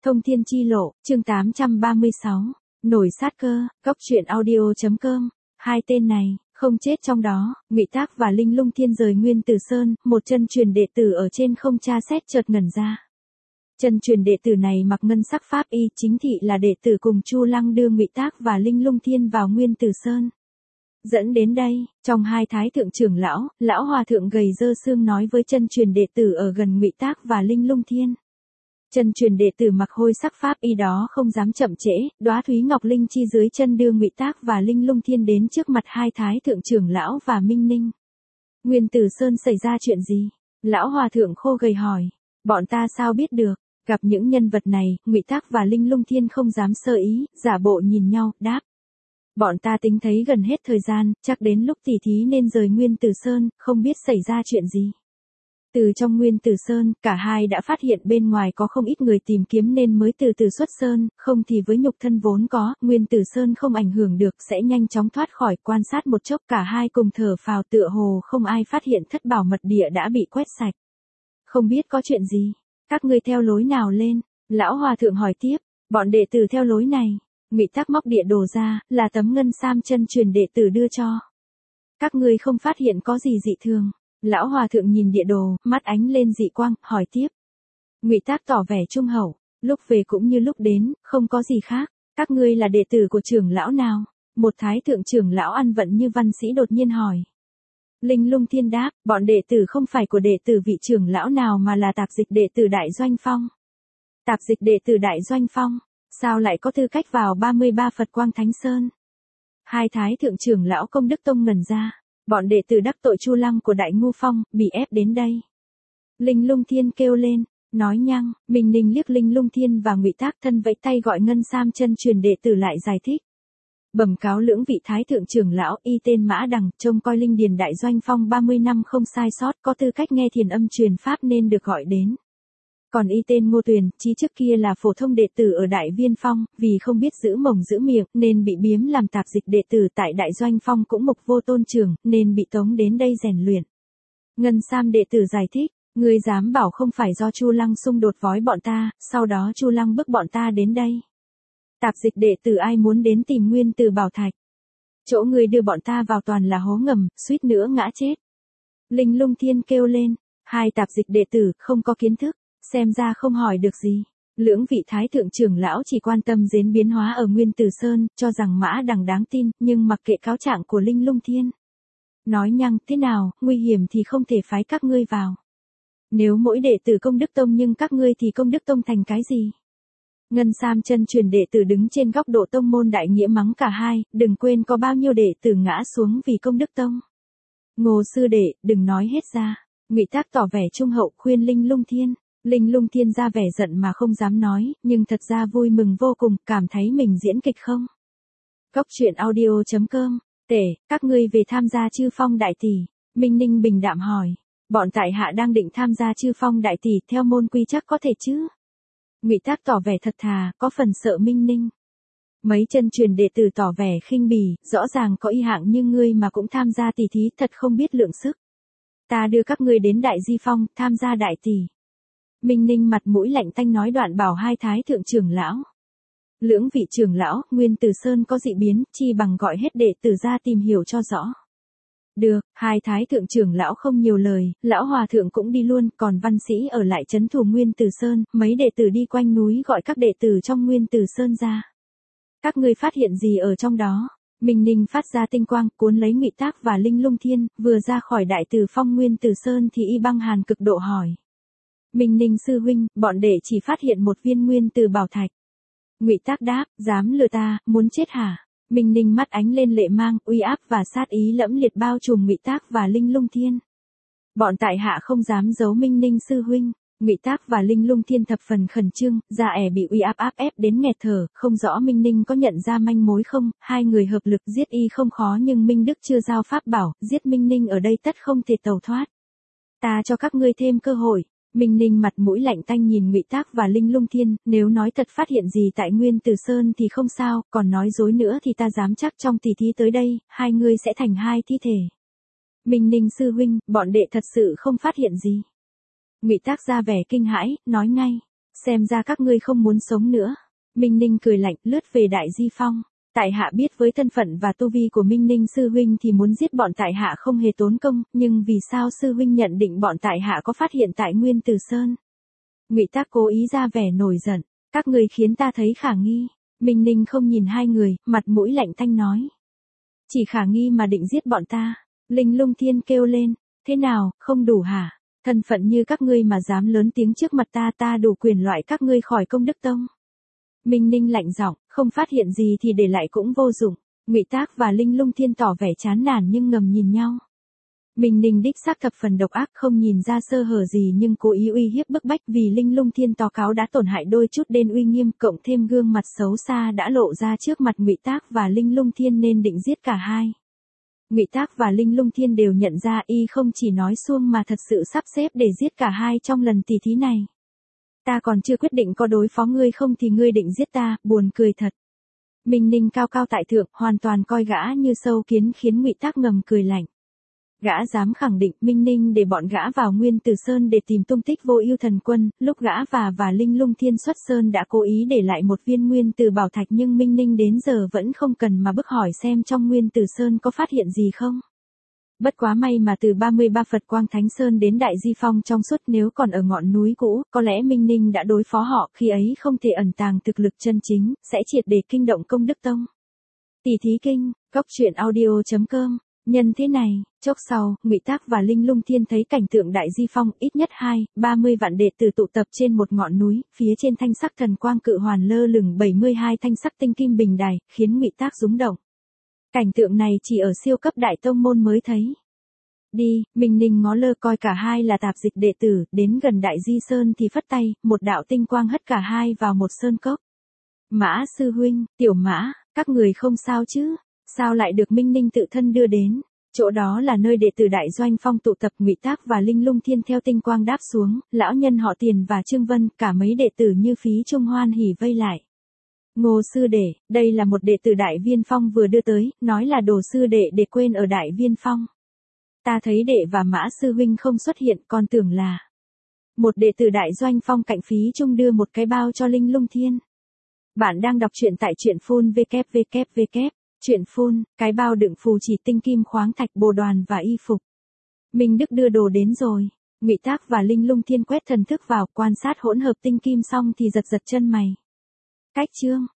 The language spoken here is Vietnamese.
Thông thiên chi lộ, chương 836. Nổi sát cơ, góc truyện audio.com. Hai tên này, không chết trong đó. Ngụy Tác và Linh Lung Thiên rời Nguyên Tử Sơn, một chân truyền đệ tử ở trên không tra xét chợt ngẩn ra. Chân truyền đệ tử này mặc ngân sắc pháp y, chính thị là đệ tử cùng Chu Lăng đưa Ngụy Tác và Linh Lung Thiên vào Nguyên Tử Sơn. Dẫn đến đây, trong hai thái thượng trưởng lão, lão hòa thượng gầy dơ xương nói với chân truyền đệ tử ở gần Ngụy Tác và Linh Lung Thiên. Chân truyền đệ tử mặc hôi sắc pháp y đó không dám chậm trễ, đóa Thúy Ngọc Linh chi dưới chân đưa Ngụy Tác và Linh Lung Thiên đến trước mặt hai thái thượng trưởng lão và Minh Ninh. Nguyên Tử Sơn xảy ra chuyện gì? Lão hòa thượng khô gầy hỏi. Bọn ta sao biết được? Gặp những nhân vật này, Ngụy Tác và Linh Lung Thiên không dám sơ ý, giả bộ nhìn nhau, đáp. Bọn ta tính thấy gần hết thời gian, chắc đến lúc tỉ thí nên rời Nguyên Tử Sơn, không biết xảy ra chuyện gì. Từ trong Nguyên Tử Sơn, cả hai đã phát hiện bên ngoài có không ít người tìm kiếm nên mới từ từ xuất sơn, không thì với nhục thân vốn có, Nguyên Tử Sơn không ảnh hưởng được sẽ nhanh chóng thoát khỏi. Quan sát một chốc cả hai cùng thở phào tựa hồ không ai phát hiện thất bảo mật địa đã bị quét sạch. Không biết có chuyện gì, các ngươi theo lối nào lên? Lão hòa thượng hỏi tiếp, bọn đệ tử theo lối này. Ngụy Tác móc địa đồ ra, là tấm ngân sam chân truyền đệ tử đưa cho. Các ngươi không phát hiện có gì dị thường. Lão hòa thượng nhìn địa đồ, mắt ánh lên dị quang, hỏi tiếp. Ngụy Tác tỏ vẻ trung hậu, lúc về cũng như lúc đến, không có gì khác. Các ngươi là đệ tử của trưởng lão nào? Một thái thượng trưởng lão ăn vận như văn sĩ đột nhiên hỏi. Linh Lung Thiên đáp, bọn đệ tử không phải của đệ tử vị trưởng lão nào mà là tạp dịch đệ tử Đại Doanh Phong. Tạp dịch đệ tử Đại Doanh Phong, sao lại có tư cách vào 33 Phật Quang Thánh Sơn? Hai thái thượng trưởng lão Công Đức Tông ngẩn ra. Bọn đệ tử đắc tội Chu Lăng của Đại Ngu Phong, bị ép đến đây. Linh Lung Thiên kêu lên, nói nhăng. Minh Ninh liếc Linh Lung Thiên và Ngụy Tác thân vẫy tay gọi ngân sam chân truyền đệ tử lại giải thích. Bẩm cáo lưỡng vị thái thượng trưởng lão, y tên Mã Đằng, trông coi linh điền Đại Doanh Phong 30 năm không sai sót, có tư cách nghe thiền âm truyền pháp nên được gọi đến. Còn y tên Ngô Tuyền, chí trước kia là phổ thông đệ tử ở Đại Viên Phong, vì không biết giữ mồm giữ miệng nên bị biếm làm tạp dịch đệ tử tại Đại Doanh Phong cũng mục vô tôn trường, nên bị tống đến đây rèn luyện. Ngân sam đệ tử giải thích, ngươi dám bảo không phải do Chu Lăng xung đột vói bọn ta, sau đó Chu Lăng bức bọn ta đến đây. Tạp dịch đệ tử ai muốn đến tìm Nguyên Tử Bảo Thạch? Chỗ ngươi đưa bọn ta vào toàn là hố ngầm, suýt nữa ngã chết. Linh Lung Thiên kêu lên, hai tạp dịch đệ tử không có kiến thức. Xem ra không hỏi được gì. Lưỡng vị thái thượng trưởng lão chỉ quan tâm đến biến hóa ở Nguyên Tử Sơn, cho rằng Mã Đằng đáng tin, nhưng mặc kệ cáo trạng của Linh Lung Thiên. Nói nhăng, thế nào, nguy hiểm thì không thể phái các ngươi vào. Nếu mỗi đệ tử Công Đức Tông nhưng các ngươi thì Công Đức Tông thành cái gì? Ngân sam chân truyền đệ tử đứng trên góc độ tông môn đại nghĩa mắng cả hai, đừng quên có bao nhiêu đệ tử ngã xuống vì Công Đức Tông. Ngô sư đệ, đừng nói hết ra. Ngụy Tác tỏ vẻ trung hậu khuyên Linh Lung Thiên. Linh Lung Thiên ra vẻ giận mà không dám nói, nhưng thật ra vui mừng vô cùng, cảm thấy mình diễn kịch không. Góc truyện audio.com. Tể, các ngươi về tham gia Chư Phong Đại Tỷ. Minh Ninh bình đạm hỏi. Bọn tại hạ đang định tham gia Chư Phong Đại Tỷ, theo môn quy chắc có thể chứ? Ngụy Tác tỏ vẻ thật thà, có phần sợ Minh Ninh. Mấy chân truyền đệ tử tỏ vẻ khinh bỉ, rõ ràng có y hạng như ngươi mà cũng tham gia tỷ thí, thật không biết lượng sức. Ta đưa các ngươi đến Đại Di Phong, tham gia Đại Tỷ. Minh Ninh mặt mũi lạnh tanh nói đoạn bảo hai thái thượng trưởng lão. Lưỡng vị trưởng lão, Nguyên Tử Sơn có dị biến, chi bằng gọi hết đệ tử ra tìm hiểu cho rõ. Được, hai thái thượng trưởng lão không nhiều lời, lão hòa thượng cũng đi luôn, còn văn sĩ ở lại trấn thủ Nguyên Tử Sơn, mấy đệ tử đi quanh núi gọi các đệ tử trong Nguyên Tử Sơn ra. Các ngươi phát hiện gì ở trong đó? Minh Ninh phát ra tinh quang, cuốn lấy Ngụy Tác và Linh Lung Thiên, vừa ra khỏi Đại Tử Phong Nguyên Tử Sơn thì y băng hàn cực độ hỏi. Minh Ninh sư huynh, bọn đệ chỉ phát hiện một viên Nguyên Tử Bảo Thạch. Ngụy Tác đáp, dám lừa ta, muốn chết hả? Minh Ninh mắt ánh lên lệ mang, uy áp và sát ý lẫm liệt bao trùm Ngụy Tác và Linh Lung Thiên. Bọn tại hạ không dám giấu Minh Ninh sư huynh. Ngụy Tác và Linh Lung Thiên thập phần khẩn trương, da ẻ bị uy áp áp ép đến nghẹt thở, không rõ Minh Ninh có nhận ra manh mối không, hai người hợp lực giết y không khó nhưng Minh Đức chưa giao pháp bảo, giết Minh Ninh ở đây tất không thể tẩu thoát. Ta cho các ngươi thêm cơ hội. Minh Ninh mặt mũi lạnh tanh nhìn Ngụy Tác và Linh Lung Thiên, nếu nói thật phát hiện gì tại Nguyên Tử Sơn thì không sao, còn nói dối nữa thì ta dám chắc trong tỷ thí tới đây, hai ngươi sẽ thành hai thi thể. Minh Ninh sư huynh, bọn đệ thật sự không phát hiện gì. Ngụy Tác ra vẻ kinh hãi, nói ngay. Xem ra các ngươi không muốn sống nữa. Minh Ninh cười lạnh, lướt về Đại Di Phong. Tại hạ biết với thân phận và tu vi của Minh Ninh sư huynh thì muốn giết bọn tại hạ không hề tốn công, nhưng vì sao sư huynh nhận định bọn tại hạ có phát hiện tại Nguyên Tử Sơn? Ngụy Tác cố ý ra vẻ nổi giận, các ngươi khiến ta thấy khả nghi. Minh Ninh không nhìn hai người, mặt mũi lạnh tanh nói. Chỉ khả nghi mà định giết bọn ta. Linh Lung Thiên kêu lên, thế nào, không đủ hả? Thân phận như các ngươi mà dám lớn tiếng trước mặt ta đủ quyền loại các ngươi khỏi Công Đức Tông. Minh Ninh lạnh giọng, không phát hiện gì thì để lại cũng vô dụng. Ngụy Tác và Linh Lung Thiên tỏ vẻ chán nản nhưng ngầm nhìn nhau. Minh Ninh đích xác thập phần độc ác, không nhìn ra sơ hở gì nhưng cố ý uy hiếp bức bách, vì Linh Lung Thiên tố cáo đã tổn hại đôi chút đến uy nghiêm, cộng thêm gương mặt xấu xa đã lộ ra trước mặt Ngụy Tác và Linh Lung Thiên nên định giết cả hai. Ngụy Tác và Linh Lung Thiên đều nhận ra y không chỉ nói suông mà thật sự sắp xếp để giết cả hai trong lần tỉ thí này. Ta còn chưa quyết định có đối phó ngươi không thì ngươi định giết ta, buồn cười thật. Minh Ninh cao cao tại thượng, hoàn toàn coi gã như sâu kiến, khiến Ngụy Tác ngầm cười lạnh. Gã dám khẳng định Minh Ninh để bọn gã vào Nguyên Tử Sơn để tìm tung tích Vô Ưu Thần Quân, lúc gã và Linh Lung Thiên xuất sơn đã cố ý để lại một viên Nguyên Tử Bảo Thạch, nhưng Minh Ninh đến giờ vẫn không cần mà bức hỏi xem trong Nguyên Tử Sơn có phát hiện gì không. Bất quá may mà từ 33 Phật Quang Thánh Sơn đến Đại Di Phong trong suốt, nếu còn ở ngọn núi cũ, có lẽ Minh Ninh đã đối phó họ, khi ấy không thể ẩn tàng thực lực chân chính, sẽ triệt để kinh động Công Đức Tông. Tỷ thí kinh, goctruyện.audio.com. Nhân thế này, chốc sau, Ngụy Tác và Linh Lung Thiên thấy cảnh tượng Đại Di Phong, ít nhất 30 vạn đệ tử tụ tập trên một ngọn núi, phía trên thanh sắc thần quang cự hoàn lơ lửng 72 thanh sắc tinh kim bình đài, khiến Ngụy Tác rúng động. Cảnh tượng này chỉ ở siêu cấp đại tông môn mới thấy. Đi, Minh Ninh ngó lơ coi cả hai là tạp dịch đệ tử, đến gần Đại Di Sơn thì phất tay, một đạo tinh quang hất cả hai vào một sơn cốc. Mã sư huynh, Tiểu Mã, các người không sao chứ? Sao lại được Minh Ninh tự thân đưa đến? Chỗ đó là nơi đệ tử Đại Doanh Phong tụ tập. Ngụy Tác và Linh Lung Thiên theo tinh quang đáp xuống, lão nhân họ Tiền và Trương Vân, cả mấy đệ tử như Phí Trung hoan hỉ vây lại. Ngô sư đệ, đây là một đệ tử Đại Viên Phong vừa đưa tới, nói là đồ sư đệ để quên ở Đại Viên Phong. Ta thấy đệ và Mã sư huynh không xuất hiện, còn tưởng là một đệ tử Đại Doanh Phong cạnh Phí Trung đưa một cái bao cho Linh Lung Thiên. Bạn đang đọc truyện tại truyện phun www. Truyện phun, cái bao đựng phù chỉ tinh kim khoáng thạch, bồ đoàn và y phục. Minh Đức đưa đồ đến rồi. Ngụy Tác và Linh Lung Thiên quét thần thức vào, quan sát hỗn hợp tinh kim xong thì giật chân mày. Cách chương